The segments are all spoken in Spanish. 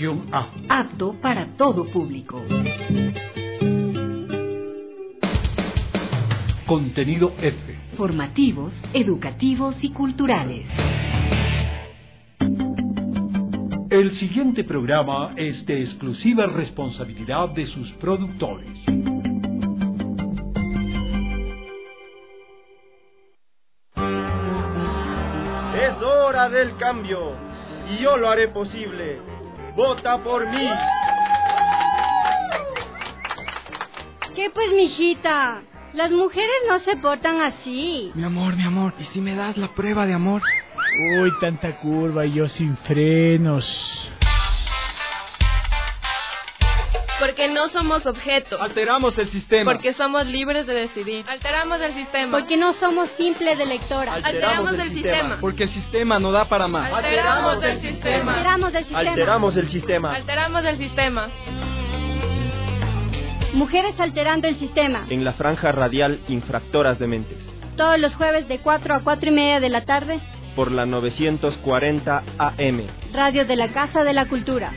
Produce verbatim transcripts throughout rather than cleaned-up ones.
Clasificación A. Apto para todo público. Contenido F. Formativos, educativos y culturales. El siguiente programa es de exclusiva responsabilidad de sus productores. Es hora del cambio y yo lo haré posible. ¡Vota por mí! ¿Qué pues, mijita? Las mujeres no se portan así. Mi amor, mi amor, ¿y si me das la prueba de amor? Uy, tanta curva y yo sin frenos. Porque no somos objetos. Alteramos el sistema. Porque somos libres de decidir. Alteramos el sistema. Porque no somos simples electoras. Alteramos, Alteramos el, el sistema. sistema. Porque el sistema no da para más. Alteramos el sistema. Alteramos el sistema. Alteramos el sistema. Alteramos el sistema. Mujeres alterando el sistema. En la franja radial Infractoras de Mentes. Todos los jueves de cuatro a cuatro y media de la tarde. Por la novecientos cuarenta A M. Radio de la Casa de la Cultura.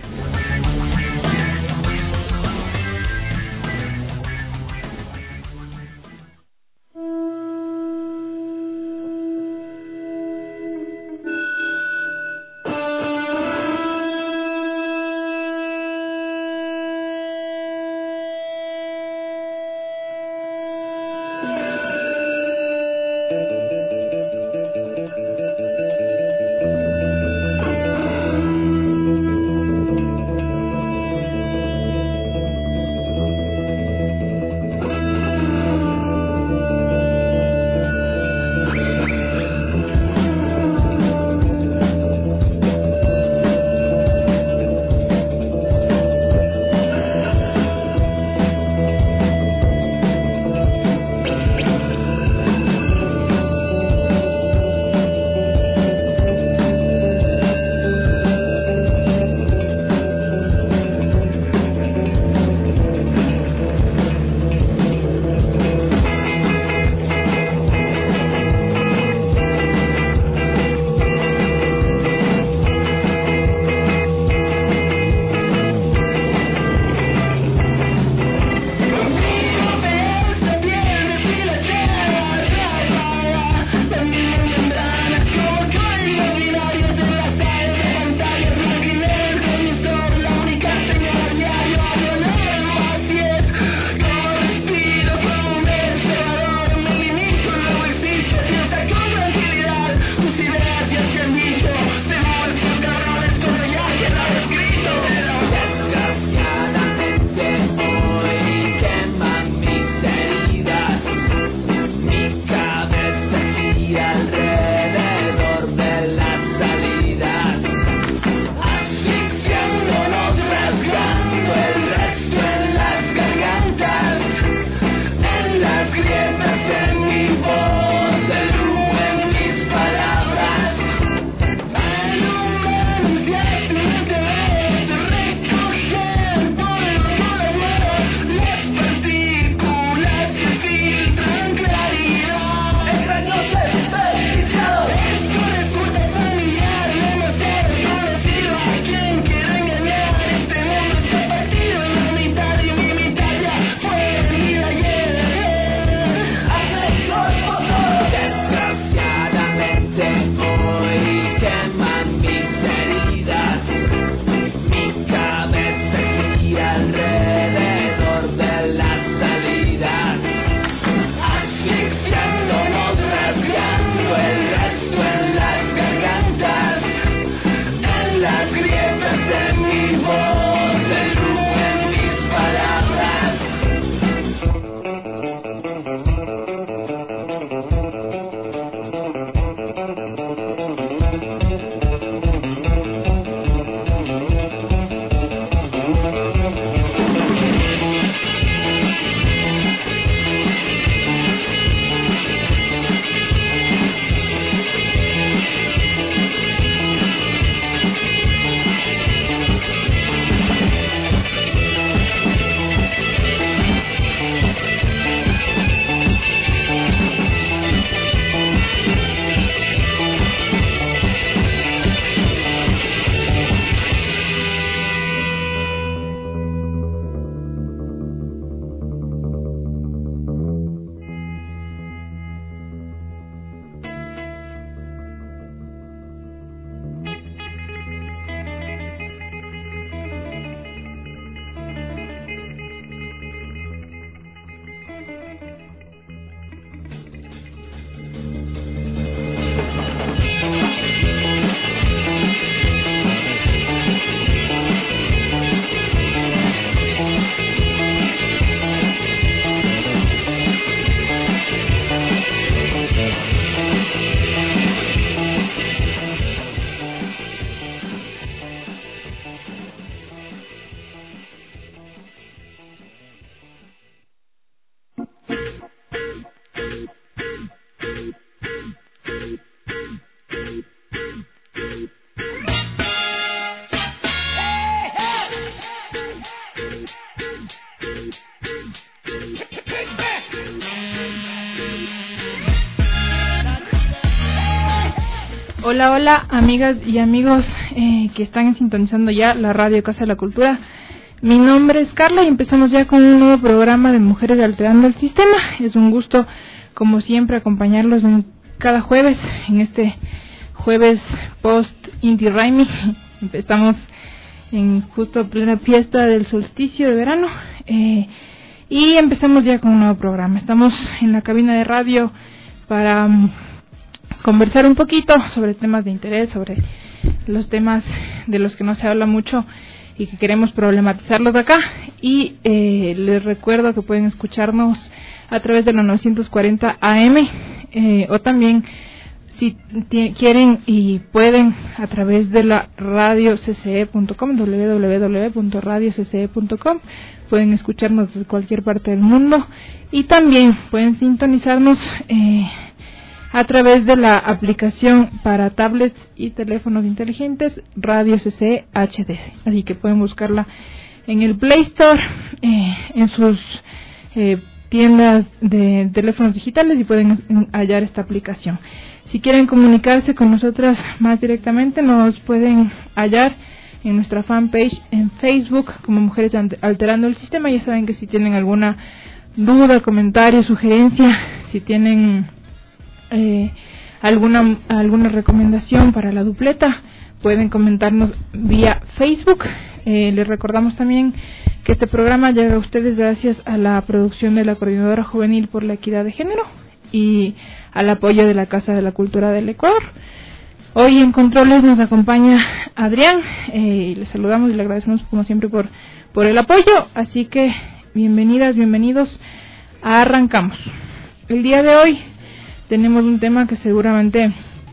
Hola, hola, amigas y amigos eh, que están sintonizando ya la radio Casa de la Cultura. Mi nombre es Carla y empezamos ya con un nuevo programa de Mujeres Alterando el Sistema. Es un gusto, como siempre, acompañarlos en cada jueves, en este jueves post-Inti Raymi. Estamos en justo plena fiesta del solsticio de verano eh, y empezamos ya con un nuevo programa. Estamos en la cabina de radio para um, conversar un poquito sobre temas de interés, sobre los temas de los que no se habla mucho y que queremos problematizarlos acá. Y eh, les recuerdo que pueden escucharnos a través de la novecientos cuarenta A M eh, o también, si t- quieren y pueden, a través de la radio c c e punto com, doble u doble u doble u punto radio c c e punto com. Pueden escucharnos desde cualquier parte del mundo y también pueden sintonizarnos eh, a través de la aplicación para tablets y teléfonos inteligentes Radio C C E H D. Así que pueden buscarla en el Play Store, eh, en sus eh, tiendas de teléfonos digitales, y pueden hallar esta aplicación. Si quieren comunicarse con nosotras más directamente, nos pueden hallar en nuestra fanpage en Facebook como Mujeres Alterando el Sistema. Ya saben que si tienen alguna duda, comentario, sugerencia, si tienen eh, alguna alguna recomendación para la dupleta, pueden comentarnos vía Facebook. Eh, les recordamos también que este programa llega a ustedes gracias a la producción de la Coordinadora Juvenil por la Equidad de Género y al apoyo de la Casa de la Cultura del Ecuador. Hoy en controles nos acompaña Adrián, eh, y le saludamos y le agradecemos como siempre por, por el apoyo. Así que bienvenidas, bienvenidos, arrancamos. El día de hoy tenemos un tema que seguramente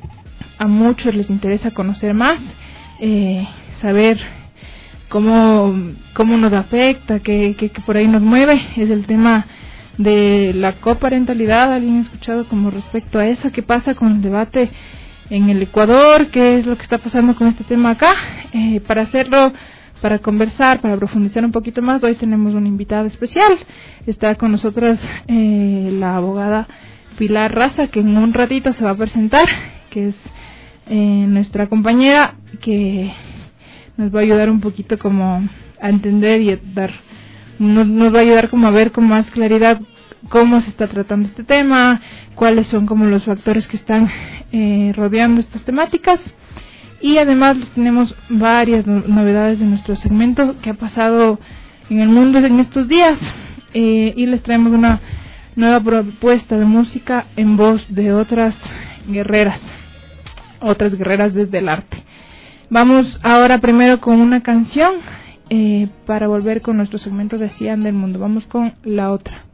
a muchos les interesa conocer más, eh, saber cómo, cómo nos afecta, qué, qué, qué por ahí nos mueve. Es el tema de la coparentalidad. ¿Alguien ha escuchado como respecto a eso? ¿Qué pasa con el debate en el Ecuador? ¿Qué es lo que está pasando con este tema acá? Eh, para hacerlo, para conversar, para profundizar un poquito más, hoy tenemos una invitada especial. Está con nosotras eh, la abogada Pilar Raza, que en un ratito se va a presentar, que es eh, nuestra compañera, que nos va a ayudar un poquito como a entender y a dar, nos, nos va a ayudar como a ver con más claridad cómo se está tratando este tema, cuáles son como los factores que están eh, rodeando estas temáticas. Y además les tenemos varias no- novedades de nuestro segmento que ha pasado en el mundo en estos días, eh, y les traemos una nueva propuesta de música en voz de otras guerreras, otras guerreras desde el arte. Vamos ahora primero con una canción eh, para volver con nuestro segmento de Así anda el mundo. Vamos con la otra.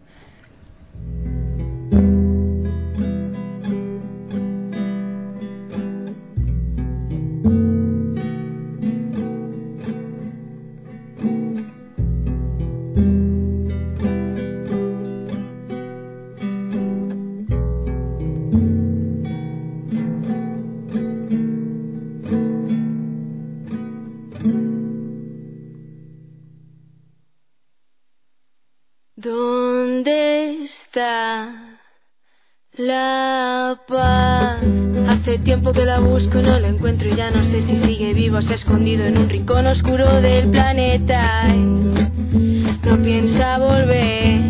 ¿Dónde está la paz? Hace tiempo que la busco, no la encuentro y ya no sé si sigue viva o se ha escondido en un rincón oscuro del planeta. No piensa volver.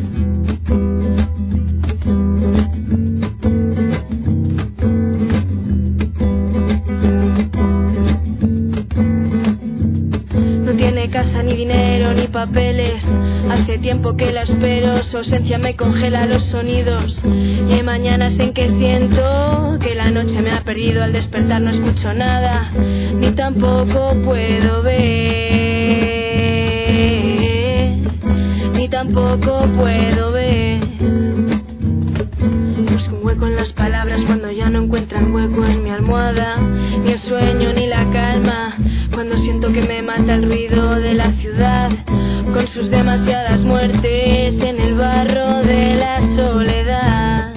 No tiene casa, ni dinero, ni papeles. Hace tiempo que la espero, su ausencia me congela los sonidos. Y hay mañanas en que siento que la noche me ha perdido. Al despertar no escucho nada, ni tampoco puedo ver, ni tampoco puedo ver. Busco un hueco en las palabras cuando ya no encuentran hueco en mi almohada. Ni el sueño ni la calma, cuando siento que me mata el ruido de la ciudad, con sus demasiadas muertes en el barro de la soledad.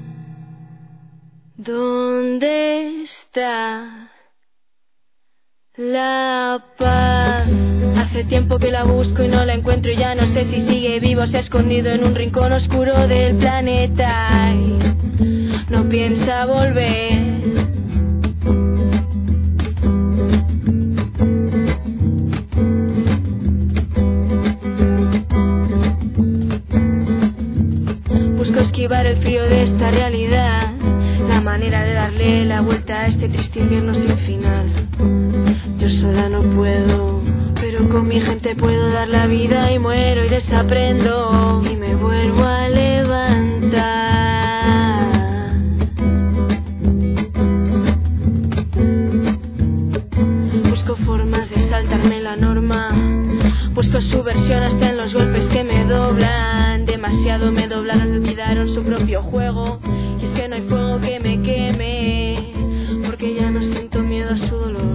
¿Dónde está La paz, hace tiempo que la busco y no la encuentro y ya no sé si sigue vivo, se ha escondido en un rincón oscuro del planeta y no piensa volver. Busco esquivar el frío de esta realidad, la manera de darle la vuelta a este triste invierno sin final. Yo sola no puedo, pero con mi gente puedo dar la vida y muero y desaprendo y me vuelvo a levantar. Busco formas de saltarme la norma, busco su versión hasta en los golpes que me doblan. Demasiado me doblaron, olvidaron su propio juego y es que no hay fuego que me queme, porque ya no siento miedo a su dolor.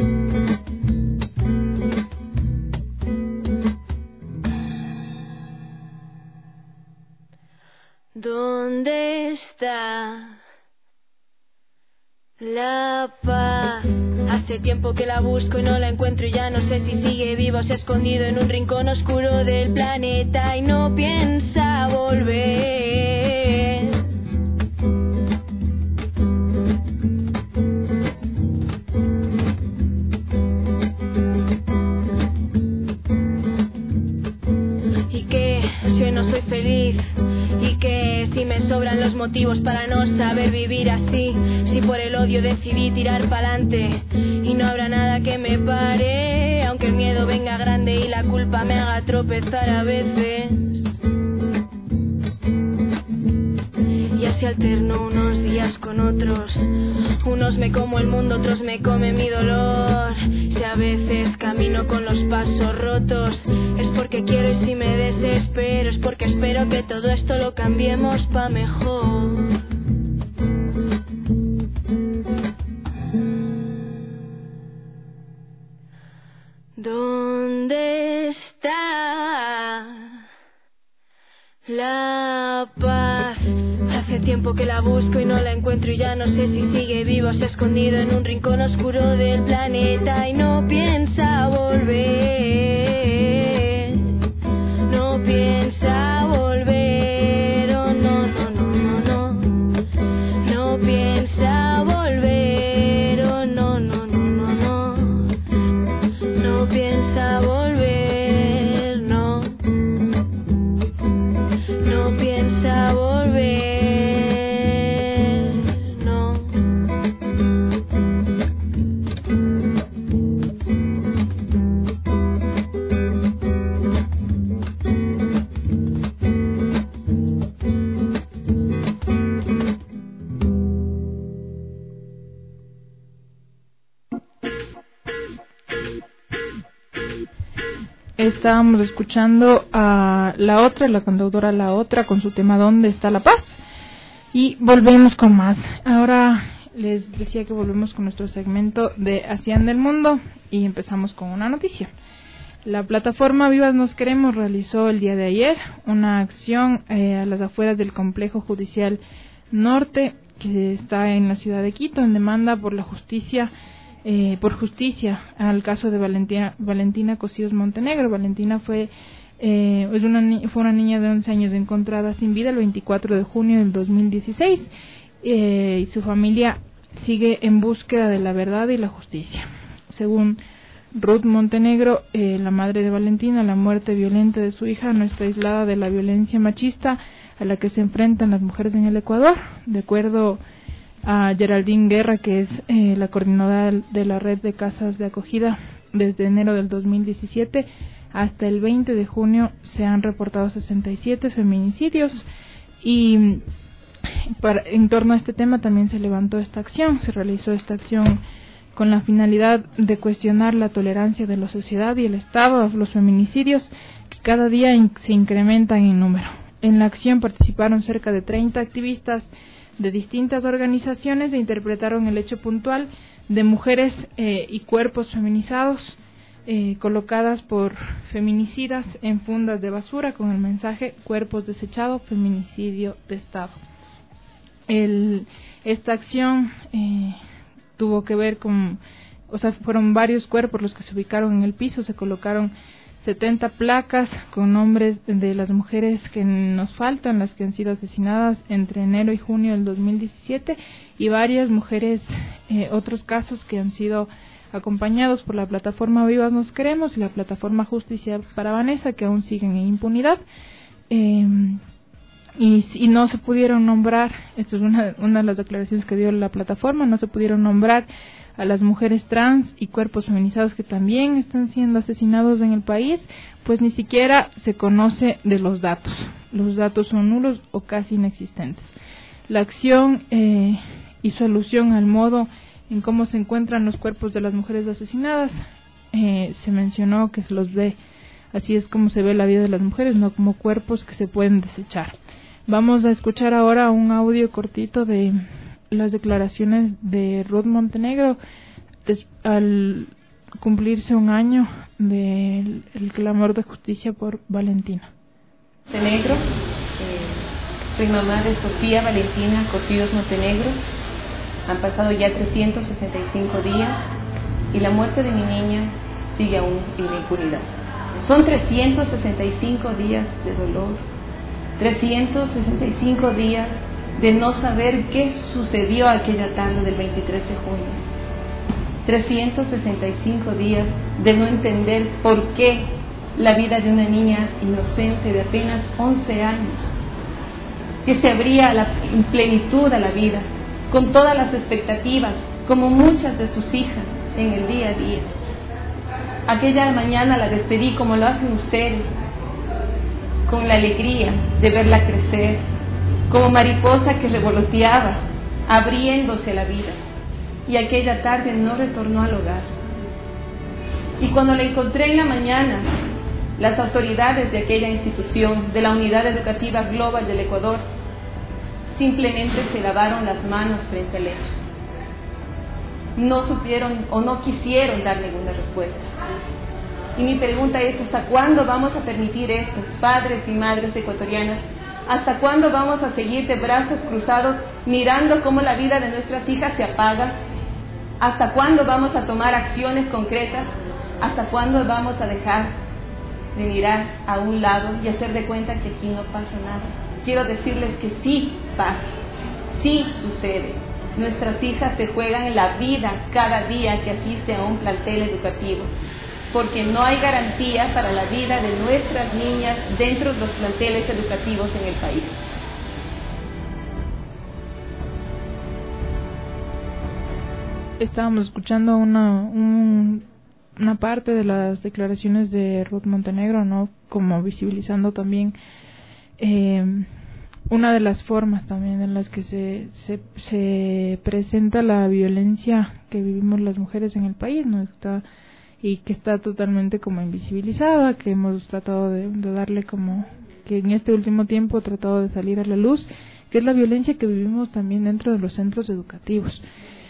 ¿Dónde está la paz? Hace tiempo que la busco y no la encuentro y ya no sé si sigue vivo, se ha escondido en un rincón oscuro del planeta y no piensa volver. Y que si hoy no soy feliz, y que si me sobran los motivos para no saber vivir así, si por el odio decidí tirar pa'lante y no habrá nada que me pare, aunque el miedo venga grande y la culpa me haga tropezar a veces. Y así alterno unos días con otros, unos me como el mundo, otros me come mi dolor. Si a veces camino con los pasos rotos, es porque quiero y si me desespero, es porque espero que todo esto lo cambiemos pa' mejor. ¿Dónde está la paz? Hace tiempo que la busco y no la encuentro y ya no sé si sigue vivo, se ha escondido en un rincón oscuro del planeta y no piensa volver. No piensa volver, oh no, no, no, no, no. No piensa volver, oh no, no, no, no, no. No piensa volver, no. No piensa volver. Estábamos escuchando a La Otra, la cantautora La Otra, con su tema ¿Dónde está la paz? Y volvemos con más. Ahora les decía que volvemos con nuestro segmento de Así anda el mundo y empezamos con una noticia. La plataforma Vivas Nos Queremos realizó el día de ayer una acción eh, a las afueras del complejo judicial norte que está en la ciudad de Quito en demanda por la justicia Eh, por justicia al caso de Valentina, Valentina Cosíos Montenegro. Valentina fue eh, es una, fue una niña de once años encontrada sin vida el veinticuatro de junio del dos mil dieciséis eh, y su familia sigue en búsqueda de la verdad y la justicia. Según Ruth Montenegro, eh, la madre de Valentina, la muerte violenta de su hija no está aislada de la violencia machista a la que se enfrentan las mujeres en el Ecuador. De acuerdo a Geraldine Guerra, que es eh, la coordinadora de la red de casas de acogida, desde enero del dos mil diecisiete hasta el veinte de junio se han reportado sesenta y siete feminicidios y para, en torno a este tema también se levantó esta acción, se realizó esta acción con la finalidad de cuestionar la tolerancia de la sociedad y el Estado a los feminicidios que cada día in- se incrementan en número. En la acción participaron cerca de treinta activistas de distintas organizaciones e interpretaron el hecho puntual de mujeres eh, y cuerpos feminizados eh, colocadas por feminicidas en fundas de basura con el mensaje cuerpos desechados, feminicidio de Estado. El, esta acción eh, tuvo que ver con o sea, fueron varios cuerpos los que se ubicaron en el piso, se colocaron setenta placas con nombres de las mujeres que nos faltan, las que han sido asesinadas entre enero y junio del dos mil diecisiete, y varias mujeres, eh, otros casos que han sido acompañados por la plataforma Vivas Nos Queremos y la plataforma Justicia para Vanessa, que aún siguen en impunidad. Eh, y, y no se pudieron nombrar, esto es una, una de las declaraciones que dio la plataforma, no se pudieron nombrar a las mujeres trans y cuerpos feminizados que también están siendo asesinados en el país, pues ni siquiera se conoce de los datos. Los datos son nulos o casi inexistentes. La acción eh, hizo alusión al modo en cómo se encuentran los cuerpos de las mujeres asesinadas. Eh, se mencionó que se los ve, así es como se ve la vida de las mujeres, no como cuerpos que se pueden desechar. Vamos a escuchar ahora un audio cortito de las declaraciones de Ruth Montenegro des, al cumplirse un año del el clamor de justicia por Valentina. Montenegro, eh, soy mamá de Sofía Valentina Cosidos Montenegro. Han pasado ya trescientos sesenta y cinco días y la muerte de mi niña sigue aún en impunidad. Son trescientos sesenta y cinco días de dolor, trescientos sesenta y cinco días de no saber qué sucedió aquella tarde del veintitrés de junio. trescientos sesenta y cinco días de no entender por qué la vida de una niña inocente de apenas once años, que se abría la, en plenitud a la vida, con todas las expectativas, como muchas de sus hijas en el día a día. Aquella mañana la despedí como lo hacen ustedes, con la alegría de verla crecer, como mariposa que revoloteaba, abriéndose a la vida. Y aquella tarde no retornó al hogar. Y cuando la encontré en la mañana, las autoridades de aquella institución, de la Unidad Educativa Global del Ecuador, simplemente se lavaron las manos frente al hecho. No supieron o no quisieron dar ninguna respuesta. Y mi pregunta es, ¿hasta cuándo vamos a permitir esto, padres y madres ecuatorianas? ¿Hasta cuándo vamos a seguir de brazos cruzados mirando cómo la vida de nuestras hijas se apaga? ¿Hasta cuándo vamos a tomar acciones concretas? ¿Hasta cuándo vamos a dejar de mirar a un lado y hacer de cuenta que aquí no pasa nada? Quiero decirles que sí pasa, sí sucede. Nuestras hijas se juegan la vida cada día que asisten a un plantel educativo, porque no hay garantía para la vida de nuestras niñas dentro de los planteles educativos en el país. Estábamos escuchando una, un, una parte de las declaraciones de Ruth Montenegro, ¿no? Como visibilizando también eh, una de las formas también en las que se, se, se presenta la violencia que vivimos las mujeres en el país, ¿no? Está, y que está totalmente como invisibilizada, que hemos tratado de, de darle como, que en este último tiempo ha tratado de salir a la luz, que es la violencia que vivimos también dentro de los centros educativos.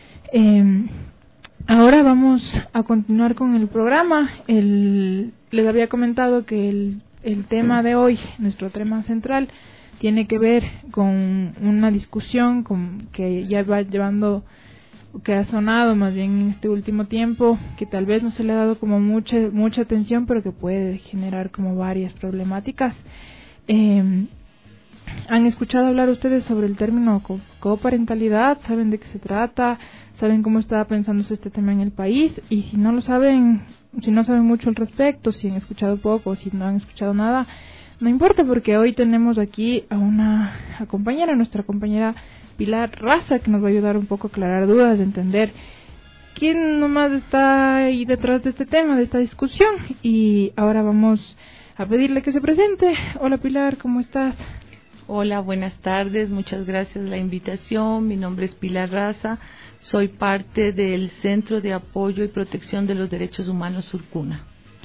Eh, ahora vamos a continuar con el programa. El, les había comentado que el, el tema de hoy, nuestro tema central, tiene que ver con una discusión con, que ya va llevando, que ha sonado más bien en este último tiempo, que tal vez no se le ha dado como mucha mucha atención, pero que puede generar como varias problemáticas. Eh, ¿Han escuchado hablar ustedes sobre el término co- coparentalidad? ¿Saben de qué se trata? ¿Saben cómo está pensándose este tema en el país? Y si no lo saben, si no saben mucho al respecto, si han escuchado poco, si no han escuchado nada, no importa, porque hoy tenemos aquí a una a compañera, nuestra compañera Pilar Raza, que nos va a ayudar un poco a aclarar dudas, de entender quién nomás está ahí detrás de este tema, de esta discusión. Y ahora vamos a pedirle que se presente. Hola Pilar, ¿cómo estás? Hola, buenas tardes, muchas gracias por la invitación. Mi nombre es Pilar Raza, soy parte del Centro de Apoyo y Protección de los Derechos Humanos Surcuna.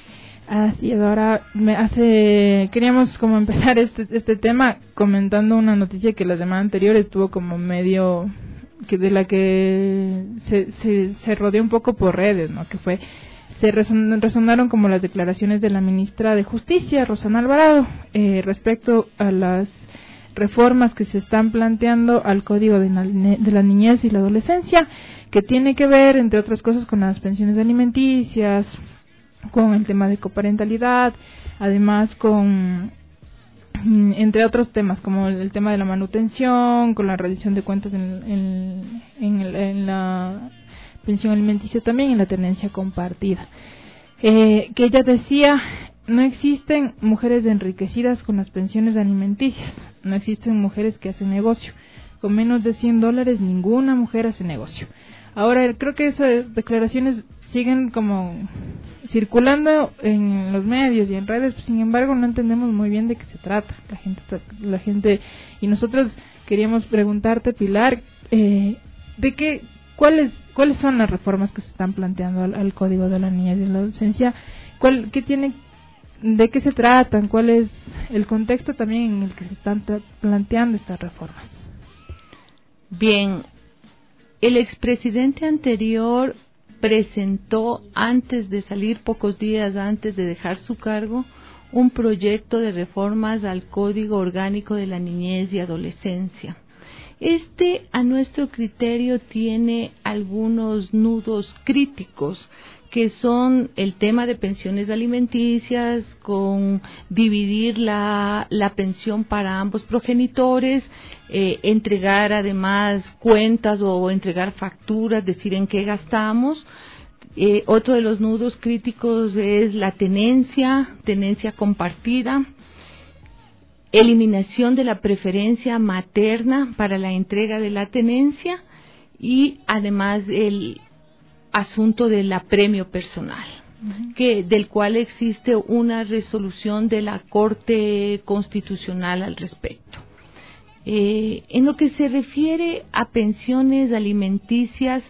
Así es, ahora me hace, queríamos como empezar este este tema comentando una noticia que la semana anterior estuvo como medio, que de la que se, se, se rodeó un poco por redes, ¿no? Que fue, se reson, resonaron como las declaraciones de la ministra de Justicia, Rosana Alvarado, eh, respecto a las reformas que se están planteando al Código de la, de la Niñez y la Adolescencia, que tiene que ver, entre otras cosas, con las pensiones alimenticias, con el tema de coparentalidad, además con, entre otros temas, como el, el tema de la manutención, con la rendición de cuentas en, en, en, el, en la pensión alimenticia también, en la tenencia compartida. Eh, que ella decía, no existen mujeres enriquecidas con las pensiones alimenticias, no existen mujeres que hacen negocio. Con menos de cien dólares ninguna mujer hace negocio. Ahora, creo que esas declaraciones siguen como circulando en los medios y en redes, pues, sin embargo no entendemos muy bien de qué se trata. La gente, la gente y nosotros queríamos preguntarte, Pilar, eh, de qué, cuáles, cuáles son las reformas que se están planteando al, al Código de la Niñez y la Adolescencia, cuál, qué tiene, de qué se tratan, cuál es el contexto también en el que se están planteando estas reformas. Bien, el expresidente anterior presentó, antes de salir, pocos días antes de dejar su cargo, un proyecto de reformas al Código Orgánico de la Niñez y Adolescencia. Este, a nuestro criterio, tiene algunos nudos críticos, que son el tema de pensiones alimenticias, con dividir la, la pensión para ambos progenitores, eh, entregar además cuentas o entregar facturas, decir en qué gastamos. Eh, otro de los nudos críticos es la tenencia, tenencia compartida, eliminación de la preferencia materna para la entrega de la tenencia y además el asunto del apremio personal, uh-huh. que del cual existe una resolución de la Corte Constitucional al respecto. Eh, en lo que se refiere a pensiones alimenticias,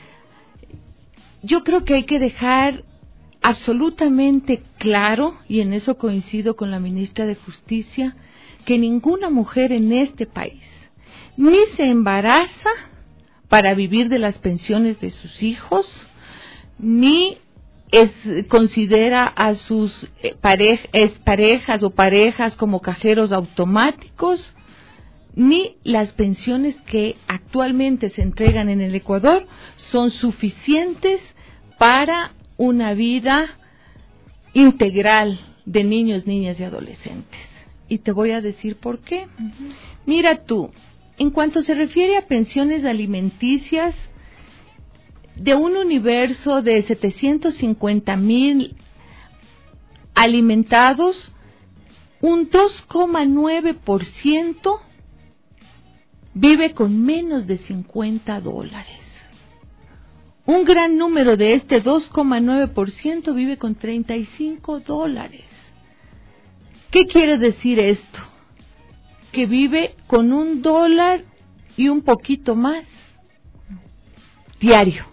yo creo que hay que dejar absolutamente claro, y en eso coincido con la ministra de Justicia, que ninguna mujer en este país ni se embaraza para vivir de las pensiones de sus hijos, ni es, considera a sus pareja, parejas o parejas como cajeros automáticos, ni las pensiones que actualmente se entregan en el Ecuador son suficientes para una vida integral de niños, niñas y adolescentes. Y te voy a decir por qué. Uh-huh. Mira tú, en cuanto se refiere a pensiones alimenticias, de un universo de setecientos cincuenta mil alimentados, un dos coma nueve por ciento vive con menos de cincuenta dólares. Un gran número de este dos coma nueve por ciento vive con treinta y cinco dólares. ¿Qué quiere decir esto? Que vive con un dólar y un poquito más diario.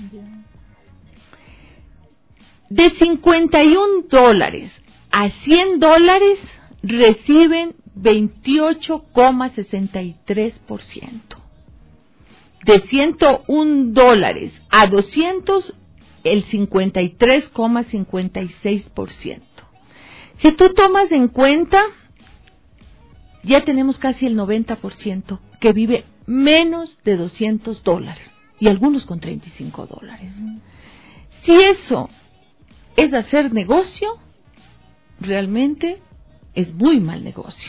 De cincuenta y un dólares a cien dólares reciben veintiocho coma sesenta y tres por ciento. De ciento un dólares a doscientos, el cincuenta y tres coma cincuenta y seis por ciento. Si tú tomas en cuenta, ya tenemos casi el noventa por ciento que vive menos de doscientos dólares y algunos con treinta y cinco dólares. Si eso es hacer negocio, realmente es muy mal negocio.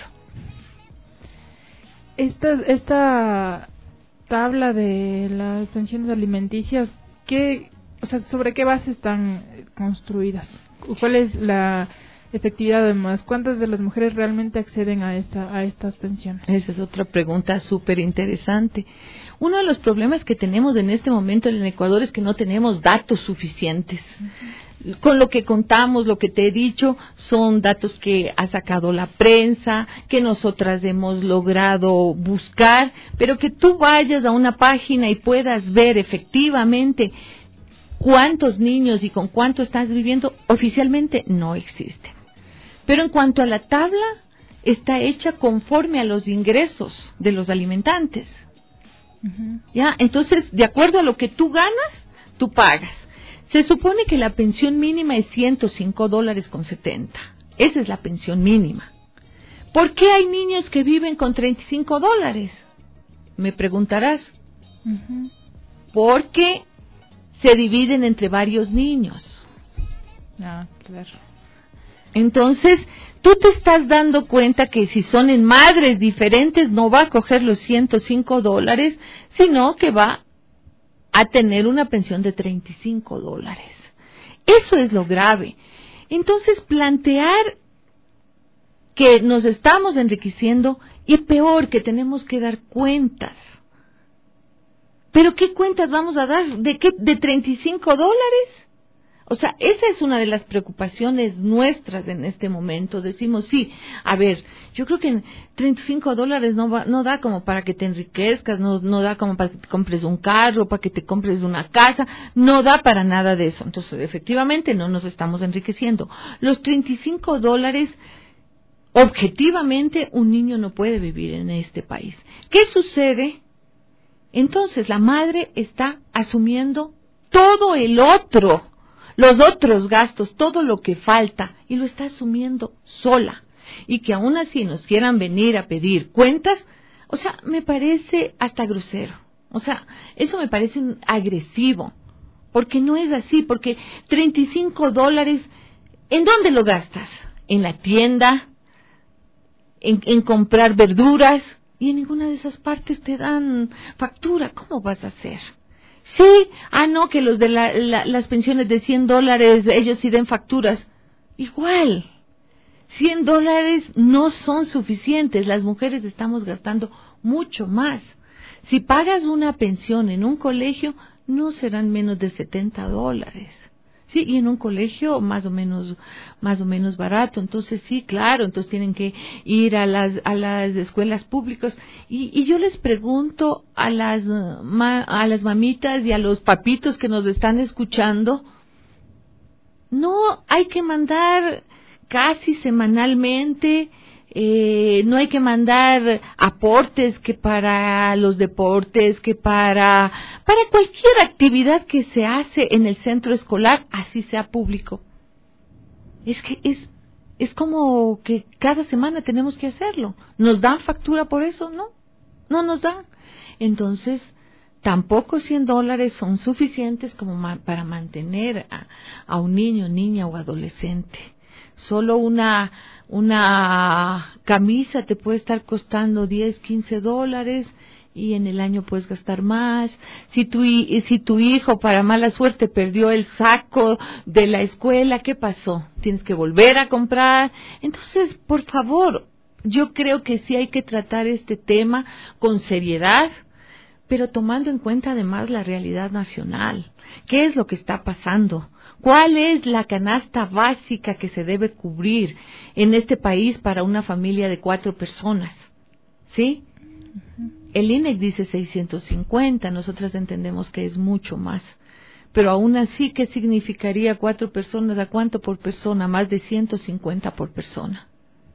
Esta, esta tabla de las pensiones alimenticias, ¿qué, o sea, sobre qué base están construidas? ¿Cuál es la efectividad además? ¿Cuántas de las mujeres realmente acceden a esta a estas pensiones? Esa es otra pregunta súper interesante. Uno de los problemas que tenemos en este momento en el Ecuador es que no tenemos datos suficientes. Uh-huh. Con lo que contamos, lo que te he dicho, son datos que ha sacado la prensa, que nosotras hemos logrado buscar, pero que tú vayas a una página y puedas ver efectivamente cuántos niños y con cuánto estás viviendo, oficialmente no existen. Pero en cuanto a la tabla, está hecha conforme a los ingresos de los alimentantes. Uh-huh. ¿Ya? Entonces, de acuerdo a lo que tú ganas, tú pagas. Se supone que la pensión mínima es ciento cinco dólares con setenta. Esa es la pensión mínima. ¿Por qué hay niños que viven con treinta y cinco dólares? Me preguntarás. Uh-huh. Porque se dividen entre varios niños. Ah, claro. Entonces, tú te estás dando cuenta que si son en madres diferentes, no va a coger los ciento cinco dólares, sino que va a tener una pensión de treinta y cinco dólares. Eso es lo grave. Entonces, plantear que nos estamos enriqueciendo y peor, que tenemos que dar cuentas. ¿Pero qué cuentas vamos a dar? ¿De qué? ¿De treinta y cinco dólares? O sea, esa es una de las preocupaciones nuestras en este momento. Decimos, sí, a ver, yo creo que treinta y cinco dólares no va, no da como para que te enriquezcas, no, no da como para que te compres un carro, para que te compres una casa, no da para nada de eso. Entonces, efectivamente, no nos estamos enriqueciendo. Los treinta y cinco dólares, objetivamente, un niño no puede vivir en este país. ¿Qué sucede? Entonces, la madre está asumiendo todo el otro, los otros gastos, todo lo que falta, y lo está asumiendo sola. Y que aún así nos quieran venir a pedir cuentas, o sea, me parece hasta grosero. O sea, eso me parece un agresivo, porque no es así, porque treinta y cinco dólares, ¿en dónde lo gastas? ¿En la tienda? ¿En, en comprar verduras? Y en ninguna de esas partes te dan factura. ¿Cómo vas a hacer? Sí, ah, no, que los de la, la, las pensiones de cien dólares, ellos sí den facturas. Igual, cien dólares no son suficientes. Las mujeres estamos gastando mucho más. Si pagas una pensión en un colegio, no serán menos de setenta dólares. Sí, y en un colegio más o menos, más o menos barato. Entonces sí, claro, entonces tienen que ir a las, a las escuelas públicas. Y, y yo les pregunto a las, ma, a las mamitas y a los papitos que nos están escuchando, no hay que mandar casi semanalmente, eh, no hay que mandar aportes que para los deportes, que para, para cualquier actividad que se hace en el centro escolar, así sea público. Es que es, es como que cada semana tenemos que hacerlo. ¿Nos dan factura por eso? No, no nos dan. Entonces, tampoco cien dólares son suficientes como ma- para mantener a, a un niño, niña o adolescente. Solo una, una camisa te puede estar costando diez, quince dólares y en el año puedes gastar más. Si tu, si tu hijo, para mala suerte, perdió el saco de la escuela, ¿qué pasó? Tienes que volver a comprar. Entonces, por favor, yo creo que sí hay que tratar este tema con seriedad, pero tomando en cuenta además la realidad nacional. ¿Qué es lo que está pasando? ¿Cuál es la canasta básica que se debe cubrir en este país para una familia de cuatro personas? ¿Sí? Uh-huh. El I N E C dice seiscientos cincuenta, nosotras entendemos que es mucho más. Pero aún así, ¿qué significaría cuatro personas? ¿A cuánto por persona? Más de ciento cincuenta por persona.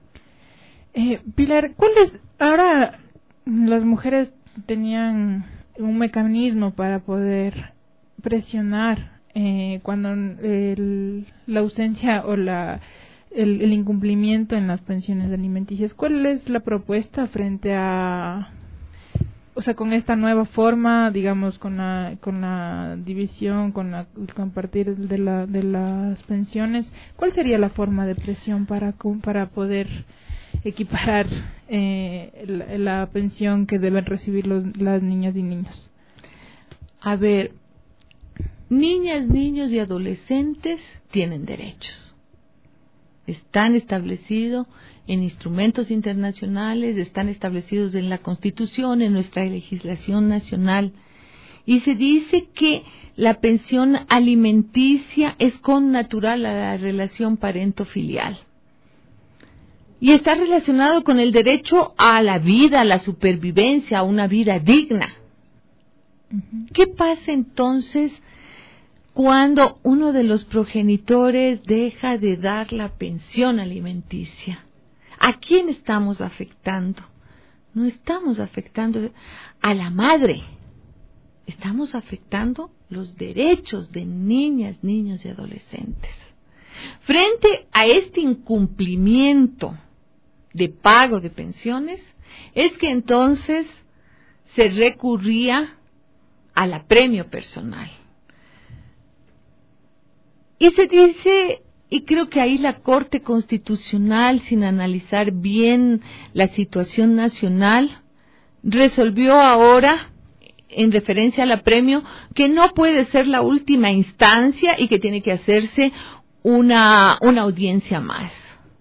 Eh, Pilar, ¿cuál es? Ahora las mujeres tenían un mecanismo para poder presionar Eh, cuando el, la ausencia o la el, el incumplimiento en las pensiones alimenticias. ¿Cuál es la propuesta frente a, o sea, con esta nueva forma, digamos, con la con la división, con la el compartir de la de las pensiones? ¿Cuál sería la forma de presión para para poder equiparar eh, la, la pensión que deben recibir los, las niñas y niños? A ver, niñas, niños y adolescentes tienen derechos. Están establecidos en instrumentos internacionales, están establecidos en la Constitución, en nuestra legislación nacional. Y se dice que la pensión alimenticia es connatural a la relación parento-filial. Y está relacionado con el derecho a la vida, a la supervivencia, a una vida digna. Uh-huh. ¿Qué pasa entonces cuando uno de los progenitores deja de dar la pensión alimenticia? ¿A quién estamos afectando? No estamos afectando a la madre, estamos afectando los derechos de niñas, niños y adolescentes. Frente a este incumplimiento de pago de pensiones, es que entonces se recurría al apremio personal. Y se dice, y creo que ahí la Corte Constitucional, sin analizar bien la situación nacional, resolvió ahora, en referencia al apremio, que no puede ser la última instancia y que tiene que hacerse una, una audiencia más.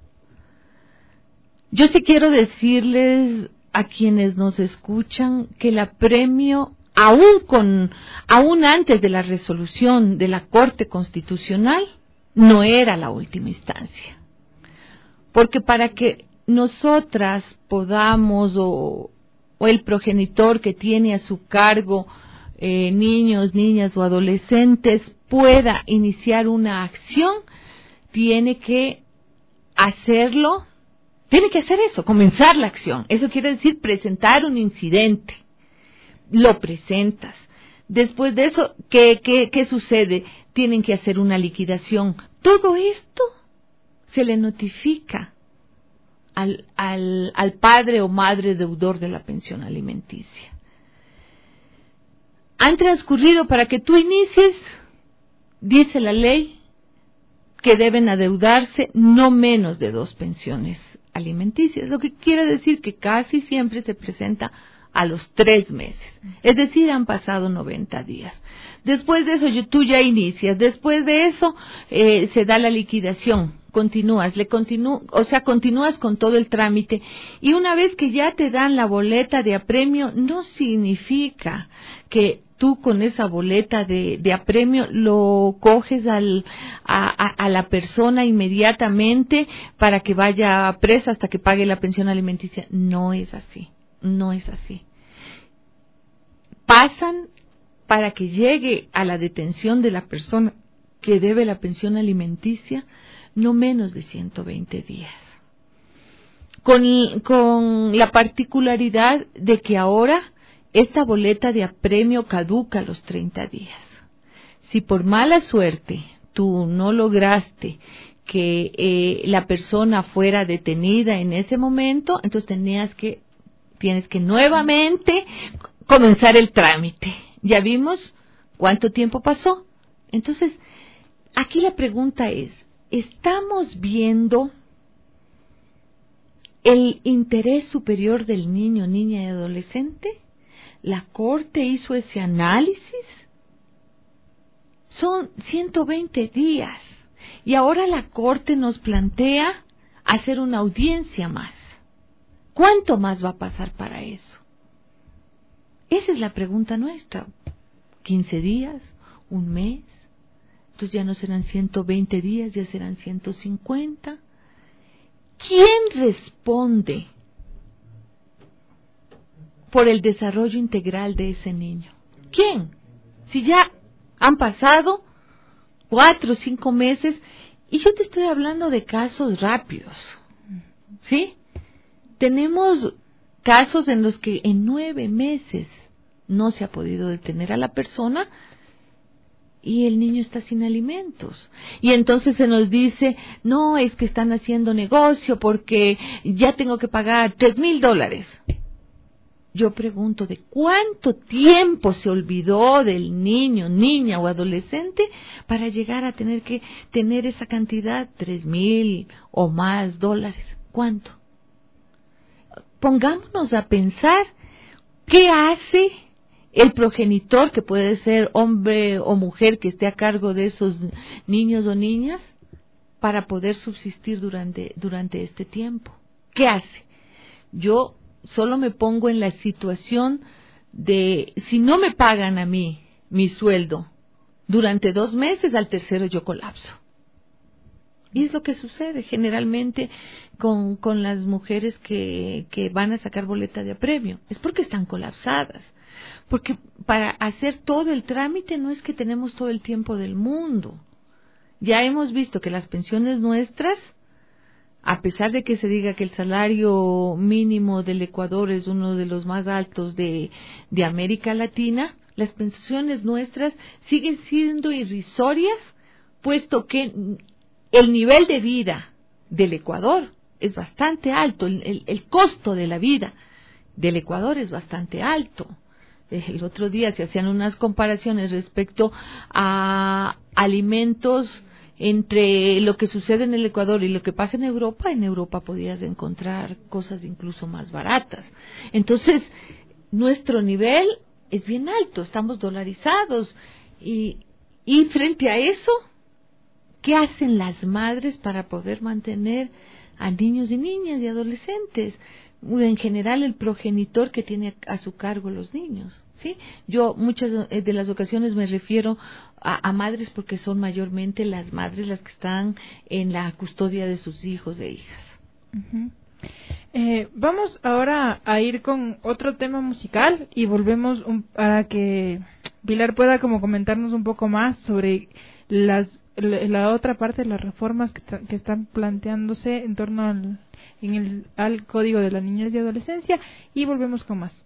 Yo sí quiero decirles a quienes nos escuchan que el apremio, aún con, aún antes de la resolución de la Corte Constitucional, no era la última instancia. Porque para que nosotras podamos, o, o el progenitor que tiene a su cargo eh, niños, niñas o adolescentes, pueda iniciar una acción, tiene que hacerlo. Tiene que hacer eso, comenzar la acción. Eso quiere decir presentar un incidente. Lo presentas. Después de eso, ¿qué, qué, qué sucede? Tienen que hacer una liquidación. Todo esto se le notifica al, al, al padre o madre deudor de la pensión alimenticia. Han transcurrido, para que tú inicies, dice la ley, que deben adeudarse no menos de dos pensiones alimenticias, lo que quiere decir que casi siempre se presenta a los tres meses, es decir, han pasado noventa días. Después de eso, tú ya inicias, después de eso eh, se da la liquidación, continúas, le continú, o sea, continúas con todo el trámite, y una vez que ya te dan la boleta de apremio, no significa que tú con esa boleta de, de apremio lo coges al, a, a, a la persona inmediatamente para que vaya presa hasta que pague la pensión alimenticia. No es así, no es así. Pasan para que llegue a la detención de la persona que debe la pensión alimenticia no menos de ciento veinte días. Con, con la particularidad de que ahora esta boleta de apremio caduca a los treinta días. Si por mala suerte tú no lograste que eh, la persona fuera detenida en ese momento, entonces tenías que, tienes que nuevamente comenzar el trámite. ¿Ya vimos cuánto tiempo pasó? Entonces, aquí la pregunta es, ¿estamos viendo el interés superior del niño, niña y adolescente? ¿La Corte hizo ese análisis? Son ciento veinte días. Y ahora la Corte nos plantea hacer una audiencia más. ¿Cuánto más va a pasar para eso? Esa es la pregunta nuestra. ¿quince días? ¿Un mes? Entonces ya no serán ciento veinte días, ya serán ciento cincuenta. ¿Quién responde por el desarrollo integral de ese niño? ¿Quién? Si ya han pasado cuatro o cinco meses, y yo te estoy hablando de casos rápidos, ¿sí? Tenemos casos en los que en nueve meses no se ha podido detener a la persona y el niño está sin alimentos. Y entonces se nos dice, no, es que están haciendo negocio porque ya tengo que pagar tres mil dólares. Yo pregunto, ¿de cuánto tiempo se olvidó del niño, niña o adolescente para llegar a tener que tener esa cantidad, tres mil o más dólares? ¿Cuánto? Pongámonos a pensar, ¿qué hace el progenitor, que puede ser hombre o mujer que esté a cargo de esos niños o niñas, para poder subsistir durante, durante este tiempo? ¿Qué hace? Yo solo me pongo en la situación de, si no me pagan a mí mi sueldo durante dos meses, al tercero yo colapso. Y es lo que sucede generalmente con, con las mujeres que, que van a sacar boleta de apremio. Es porque están colapsadas. Porque para hacer todo el trámite no es que tenemos todo el tiempo del mundo. Ya hemos visto que las pensiones nuestras, a pesar de que se diga que el salario mínimo del Ecuador es uno de los más altos de, de América Latina, las pensiones nuestras siguen siendo irrisorias, puesto que el nivel de vida del Ecuador es bastante alto, el, el, el costo de la vida del Ecuador es bastante alto. El otro día se hacían unas comparaciones respecto a alimentos entre lo que sucede en el Ecuador y lo que pasa en Europa. En Europa podías encontrar cosas incluso más baratas. Entonces, nuestro nivel es bien alto, estamos dolarizados. Y, y frente a eso, ¿qué hacen las madres para poder mantener a niños y niñas y adolescentes? En general, el progenitor que tiene a su cargo los niños, ¿sí? Yo muchas de las ocasiones me refiero a, a madres porque son mayormente las madres las que están en la custodia de sus hijos e hijas. Uh-huh. Eh, vamos ahora a ir con otro tema musical y volvemos un, para que Pilar pueda como comentarnos un poco más sobre las la, la otra parte de las reformas que, ta, que están planteándose en torno al, en el, al Código de la Niñez y Adolescencia, y volvemos con más.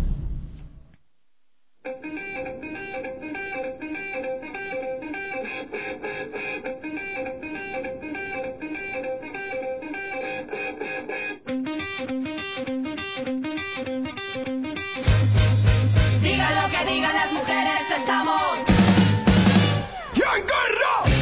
Diga lo que digan las mujeres, estamos en guerra.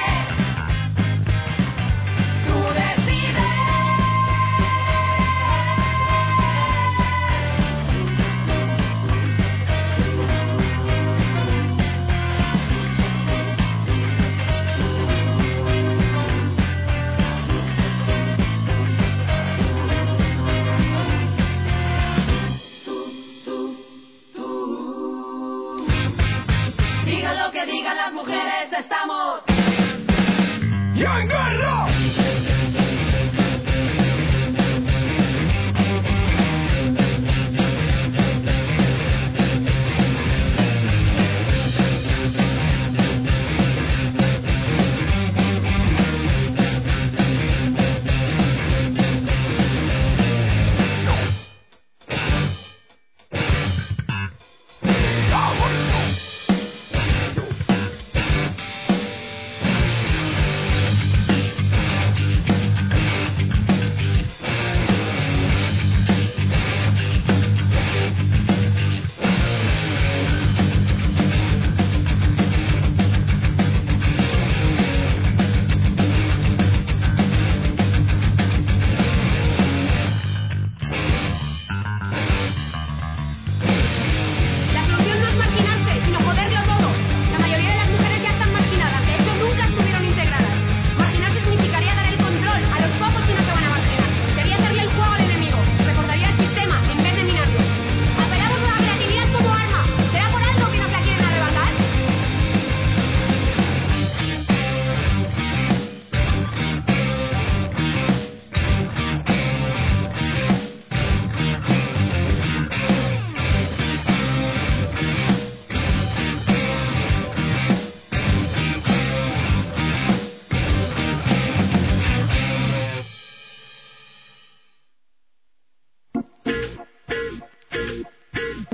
Tú decides.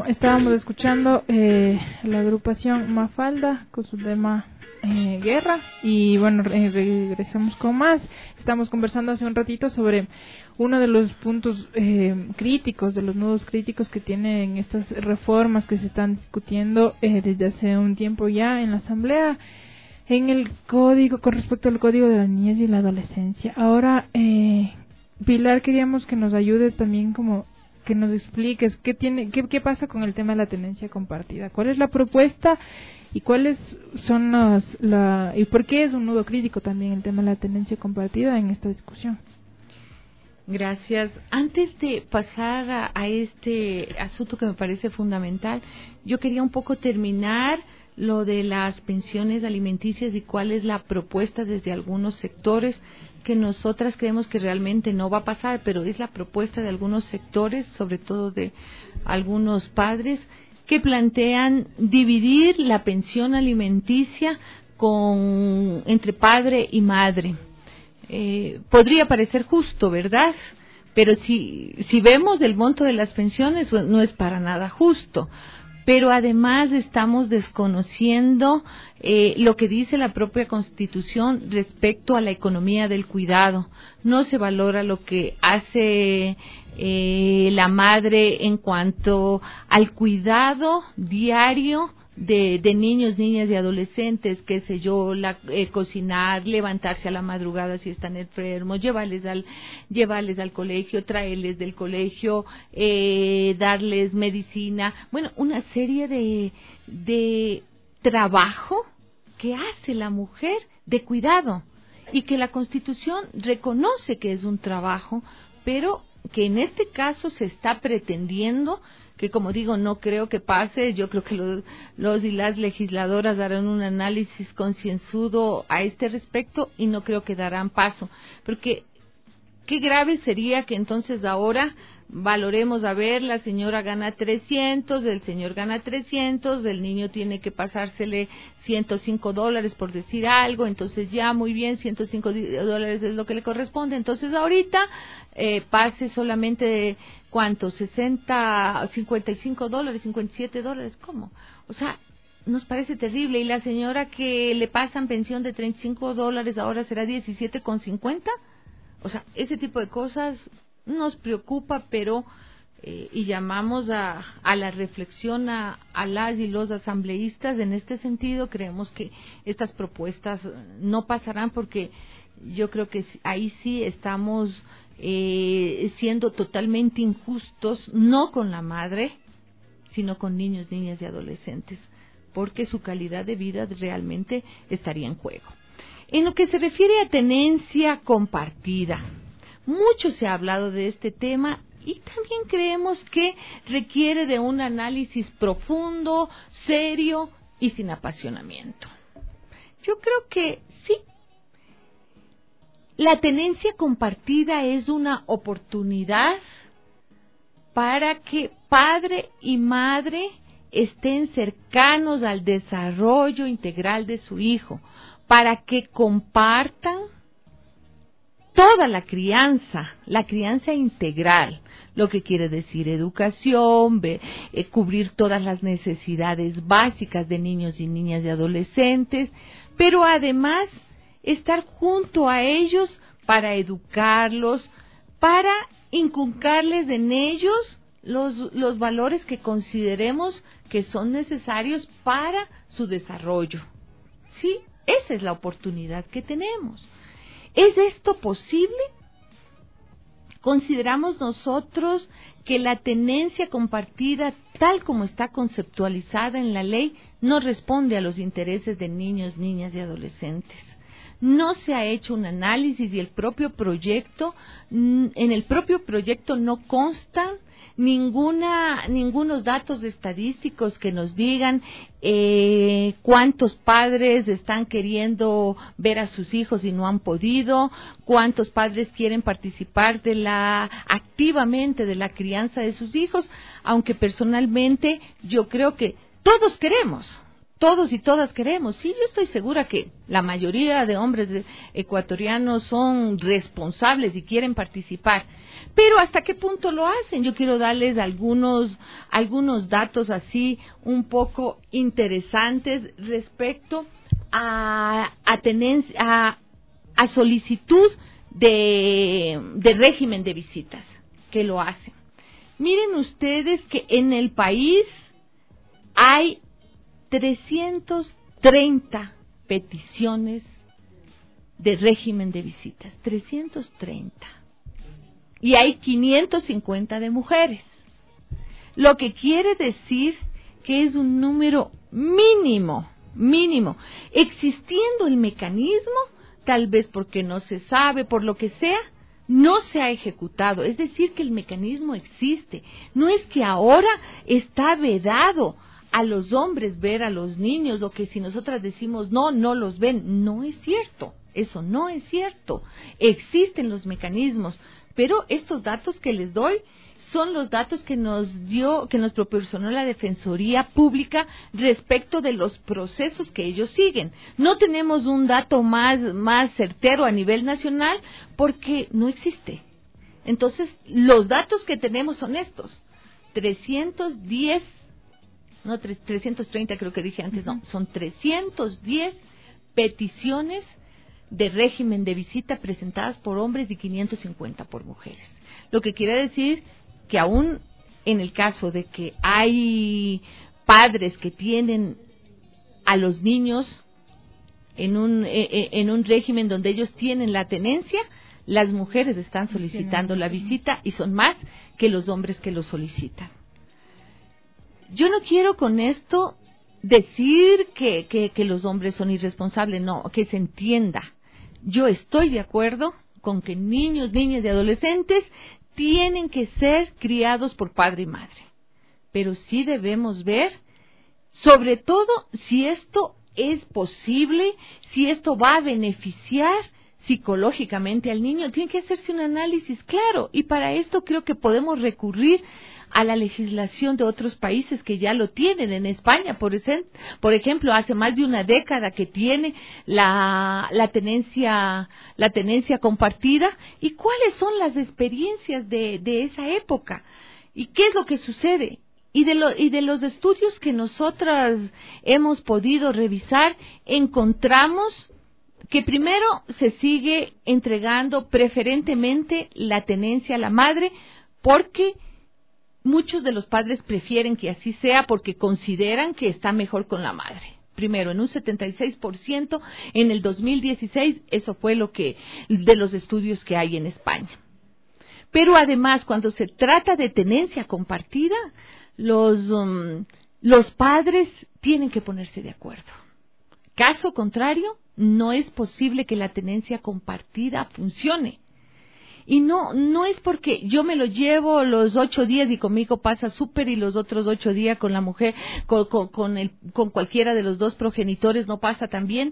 estábamos escuchando eh, la agrupación Mafalda con su tema eh, Guerra, y bueno, eh, regresamos con más. Estamos conversando hace un ratito sobre uno de los puntos eh, críticos, de los nudos críticos que tienen estas reformas que se están discutiendo eh, desde hace un tiempo ya en la Asamblea, en el código, con respecto al código de la niñez y la adolescencia. Ahora, eh, Pilar, queríamos que nos ayudes también, como que nos expliques qué tiene, qué, qué pasa con el tema de la tenencia compartida, cuál es la propuesta y cuáles son las, la, y por qué es un nudo crítico también el tema de la tenencia compartida en esta discusión. Gracias. Antes de pasar a, a este asunto que me parece fundamental, yo quería un poco terminar lo de las pensiones alimenticias y cuál es la propuesta desde algunos sectores, que nosotras creemos que realmente no va a pasar, pero es la propuesta de algunos sectores, sobre todo de algunos padres, que plantean dividir la pensión alimenticia con entre padre y madre. Eh, podría parecer justo, ¿verdad? Pero si, si vemos el monto de las pensiones, no es para nada justo. Pero además estamos desconociendo eh, lo que dice la propia Constitución respecto a la economía del cuidado. No se valora lo que hace eh, la madre en cuanto al cuidado diario de, de niños, niñas y adolescentes, qué sé yo, la, eh, cocinar, levantarse a la madrugada si están enfermos, llevarles al, llevarles al colegio, traerles del colegio, eh, darles medicina, bueno, una serie de, de trabajo que hace la mujer de cuidado y que la Constitución reconoce que es un trabajo, pero que en este caso se está pretendiendo, que como digo, no creo que pase. Yo creo que los, los y las legisladoras darán un análisis concienzudo a este respecto y no creo que darán paso, porque qué grave sería que entonces ahora valoremos, a ver, la señora gana trescientos, el señor gana trescientos, el niño tiene que pasársele ciento cinco dólares por decir algo, entonces ya muy bien, ciento cinco dólares es lo que le corresponde, entonces ahorita eh, pase solamente de, ¿cuánto? sesenta, cincuenta y cinco dólares, cincuenta y siete dólares, ¿cómo? O sea, nos parece terrible. Y la señora que le pasan pensión de treinta y cinco dólares ahora será diecisiete con cincuenta. O sea, ese tipo de cosas nos preocupa, pero eh, y llamamos a, a la reflexión a, a las y los asambleístas en este sentido. Creemos que estas propuestas no pasarán, porque yo creo que ahí sí estamos eh, siendo totalmente injustos, no con la madre, sino con niños, niñas y adolescentes, porque su calidad de vida realmente estaría en juego. En lo que se refiere a tenencia compartida, mucho se ha hablado de este tema y también creemos que requiere de un análisis profundo, serio y sin apasionamiento. Yo creo que sí, la tenencia compartida es una oportunidad para que padre y madre estén cercanos al desarrollo integral de su hijo, para que compartan toda la crianza, la crianza integral, lo que quiere decir educación, ve, eh, cubrir todas las necesidades básicas de niños y niñas y adolescentes, pero además estar junto a ellos para educarlos, para inculcarles en ellos los, los valores que consideremos que son necesarios para su desarrollo. ¿Sí? Esa es la oportunidad que tenemos. ¿Es esto posible? ¿Consideramos nosotros que la tenencia compartida, tal como está conceptualizada en la ley, no responde a los intereses de niños, niñas y adolescentes? No se ha hecho un análisis y el propio proyecto, en el propio proyecto no constan ninguna, ningunos datos estadísticos que nos digan eh, cuántos padres están queriendo ver a sus hijos y no han podido, cuántos padres quieren participar de la, activamente de la crianza de sus hijos, aunque personalmente yo creo que todos queremos, todos y todas queremos. Sí, yo estoy segura que la mayoría de hombres ecuatorianos son responsables y quieren participar. Pero ¿hasta qué punto lo hacen? Yo quiero darles algunos, algunos datos así un poco interesantes respecto a, a, tenencia, a, a solicitud de, de régimen de visitas que lo hacen. Miren ustedes que en el país hay trescientas treinta peticiones de régimen de visitas, trescientas treinta. Y hay quinientas cincuenta de mujeres. Lo que quiere decir que es un número mínimo, mínimo. Existiendo el mecanismo, tal vez porque no se sabe, por lo que sea, no se ha ejecutado. Es decir, que el mecanismo existe. No es que ahora está vedado a los hombres ver a los niños, o que si nosotras decimos no, no los ven. No es cierto. Eso no es cierto. Existen los mecanismos. Pero estos datos que les doy son los datos que nos dio, que nos proporcionó la Defensoría Pública respecto de los procesos que ellos siguen. No tenemos un dato más, más certero a nivel nacional porque no existe. Entonces, los datos que tenemos son estos. trescientos diez, no, trescientos treinta creo que dije antes, no, son trescientos diez peticiones de régimen de visita presentadas por hombres y quinientas cincuenta por mujeres. Lo que quiere decir que aún en el caso de que hay padres que tienen a los niños en un, en un régimen donde ellos tienen la tenencia, las mujeres están solicitando la visita y son más que los hombres que lo solicitan. Yo no quiero con esto decir que, que, que los hombres son irresponsables, no, que se entienda. Yo estoy de acuerdo con que niños, niñas y adolescentes tienen que ser criados por padre y madre. Pero sí debemos ver, sobre todo, si esto es posible, si esto va a beneficiar psicológicamente al niño. Tiene que hacerse un análisis claro. Y para esto creo que podemos recurrir a la legislación de otros países que ya lo tienen. En España, por, ese, por ejemplo, hace más de una década que tiene la, la tenencia, la tenencia compartida. ¿Y cuáles son las experiencias de, de esa época? ¿Y qué es lo que sucede? Y de, lo, y de los estudios que nosotras hemos podido revisar, encontramos que primero se sigue entregando preferentemente la tenencia a la madre, porque muchos de los padres prefieren que así sea porque consideran que está mejor con la madre. Primero, en un setenta y seis por ciento, en el dos mil dieciséis, eso fue lo que, de los estudios que hay en España. Pero además, cuando se trata de tenencia compartida, los, um, los padres tienen que ponerse de acuerdo. Caso contrario, no es posible que la tenencia compartida funcione. Y no, no es porque yo me lo llevo los ocho días y conmigo pasa súper y los otros ocho días con la mujer, con, con, con, el, con cualquiera de los dos progenitores no pasa tan bien.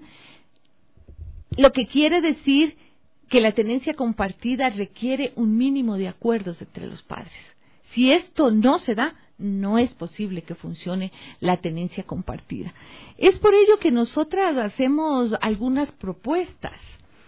Lo que quiere decir que la tenencia compartida requiere un mínimo de acuerdos entre los padres. Si esto no se da, no es posible que funcione la tenencia compartida. Es por ello que nosotras hacemos algunas propuestas.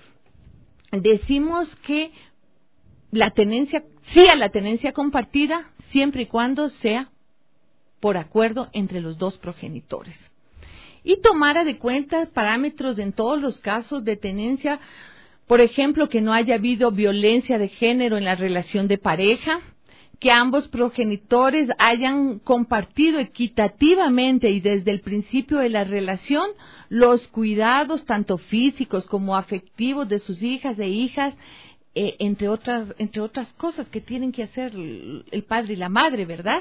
Decimos que la tenencia, sí a la tenencia compartida, siempre y cuando sea por acuerdo entre los dos progenitores. Y tomara de cuenta parámetros en todos los casos de tenencia, por ejemplo, que no haya habido violencia de género en la relación de pareja, que ambos progenitores hayan compartido equitativamente y desde el principio de la relación los cuidados tanto físicos como afectivos de sus hijas e hijas, Eh, entre otras entre otras cosas que tienen que hacer el padre y la madre, ¿verdad?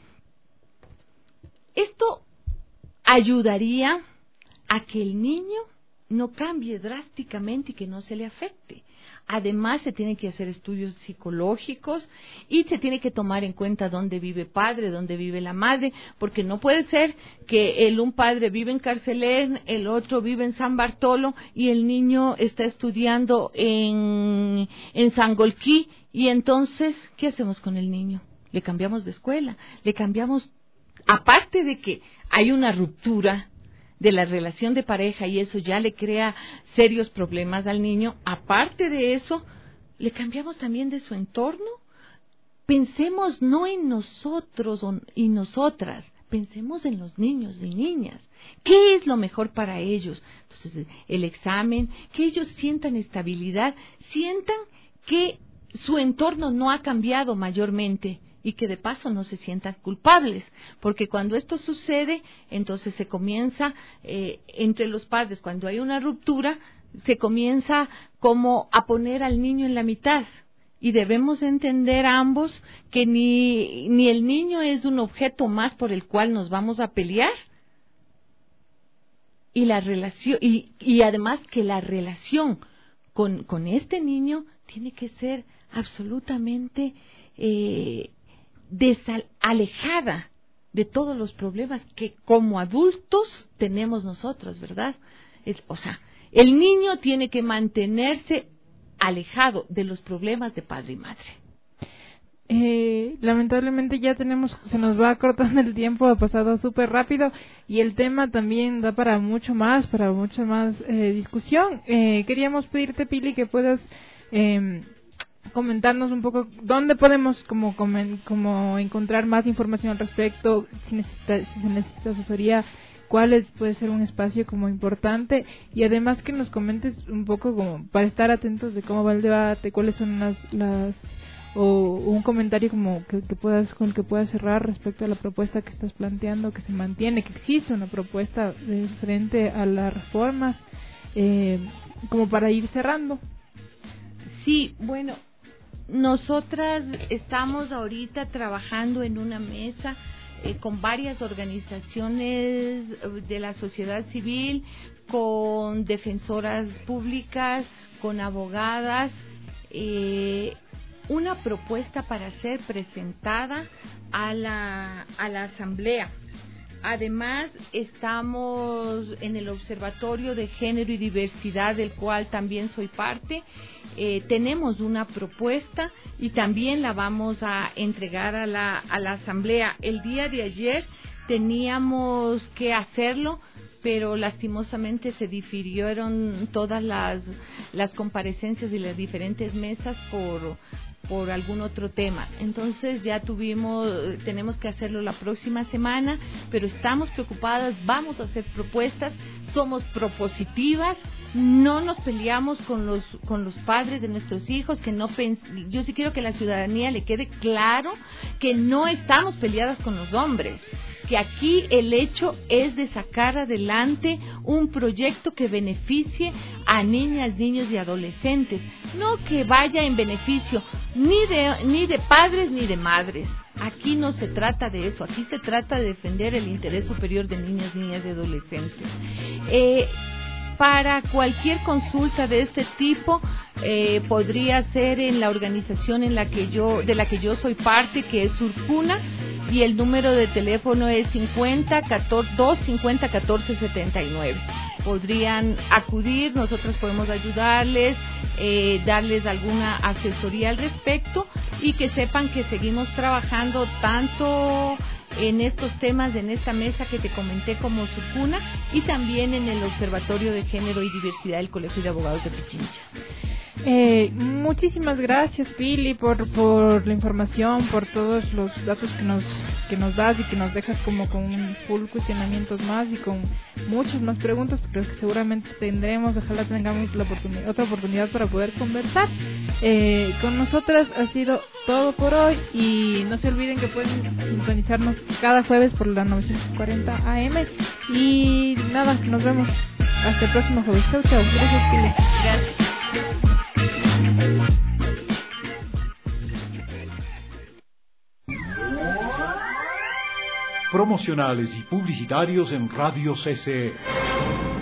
Esto ayudaría a que el niño no cambie drásticamente y que no se le afecte. Además, se tienen que hacer estudios psicológicos y se tiene que tomar en cuenta dónde vive padre, dónde vive la madre, porque no puede ser que el un padre vive en Carcelén, el otro vive en San Bartolo y el niño está estudiando en, en Sangolquí, y entonces, ¿qué hacemos con el niño? Le cambiamos de escuela, le cambiamos, aparte de que hay una ruptura de la relación de pareja y eso ya le crea serios problemas al niño, aparte de eso, le cambiamos también de su entorno. Pensemos no en nosotros y nosotras, pensemos en los niños y niñas. ¿Qué es lo mejor para ellos? Entonces, el examen, que ellos sientan estabilidad, sientan que su entorno no ha cambiado mayormente y que de paso no se sientan culpables, porque cuando esto sucede, entonces se comienza eh, entre los padres, cuando hay una ruptura, se comienza como a poner al niño en la mitad. Y debemos entender ambos que ni, ni el niño es un objeto más por el cual nos vamos a pelear, y la relación, y, y además que la relación con, con este niño tiene que ser absolutamente eh, desal, alejada de todos los problemas que como adultos tenemos nosotros, ¿verdad? Es, o sea, el niño tiene que mantenerse alejado de los problemas de padre y madre. Eh, lamentablemente ya tenemos, se nos va cortando el tiempo, ha pasado súper rápido y el tema también da para mucho más, para mucha más eh, discusión. Eh, queríamos pedirte, Pili, que puedas eh, comentarnos un poco dónde podemos como, como, como encontrar más información al respecto, si, necesita, si se necesita asesoría, cuál es, puede ser un espacio como importante, y además que nos comentes un poco como para estar atentos de cómo va el debate, cuáles son las, las o un comentario como que, que puedas con que puedas cerrar respecto a la propuesta que estás planteando, que se mantiene, que existe una propuesta de frente a las reformas, eh, como para ir cerrando. Sí, bueno, nosotras estamos ahorita trabajando en una mesa eh, con varias organizaciones de la sociedad civil, con defensoras públicas, con abogadas, eh, una propuesta para ser presentada a la, a la asamblea. Además, estamos en el Observatorio de Género y Diversidad, del cual también soy parte. Eh, tenemos una propuesta y también la vamos a entregar a la, a la asamblea. El día de ayer teníamos que hacerlo, pero lastimosamente se difirieron todas las, las comparecencias de las diferentes mesas por por algún otro tema. Entonces ya tuvimos, tenemos que hacerlo la próxima semana, pero estamos preocupadas, vamos a hacer propuestas, somos propositivas, no nos peleamos con los con los padres de nuestros hijos, que no pens- yo sí quiero que a la ciudadanía le quede claro que no estamos peleadas con los hombres, que aquí el hecho es de sacar adelante un proyecto que beneficie a niñas, niños y adolescentes, no que vaya en beneficio ni de ni de padres ni de madres. Aquí no se trata de eso, aquí se trata de defender el interés superior de niñas, niñas y adolescentes. Eh, para cualquier consulta de este tipo, eh, podría ser en la organización en la que yo, de la que yo soy parte, que es Surcuna, y el número de teléfono es cincuenta, catorce, dos cincuenta, catorce setenta y nueve. Podrían acudir, nosotros podemos ayudarles, eh, darles alguna asesoría al respecto, y que sepan que seguimos trabajando tanto en estos temas, en esta mesa que te comenté como Surcuna, y también en el Observatorio de Género y Diversidad del Colegio de Abogados de Pichincha. Eh, muchísimas gracias, Pili, por por la información, por todos los datos que nos que nos das y que nos dejas como con full cuestionamientos más y con muchas más preguntas, pero que seguramente tendremos, ojalá tengamos la oportunidad, otra oportunidad para poder conversar. Eh, con nosotras ha sido todo por hoy, y no se olviden que pueden sintonizarnos cada jueves por la novecientos cuarenta A M, y nada, nos vemos hasta el próximo jueves. Chau, chau. Gracias, Pili. Gracias. Promocionales y publicitarios en Radio C C E.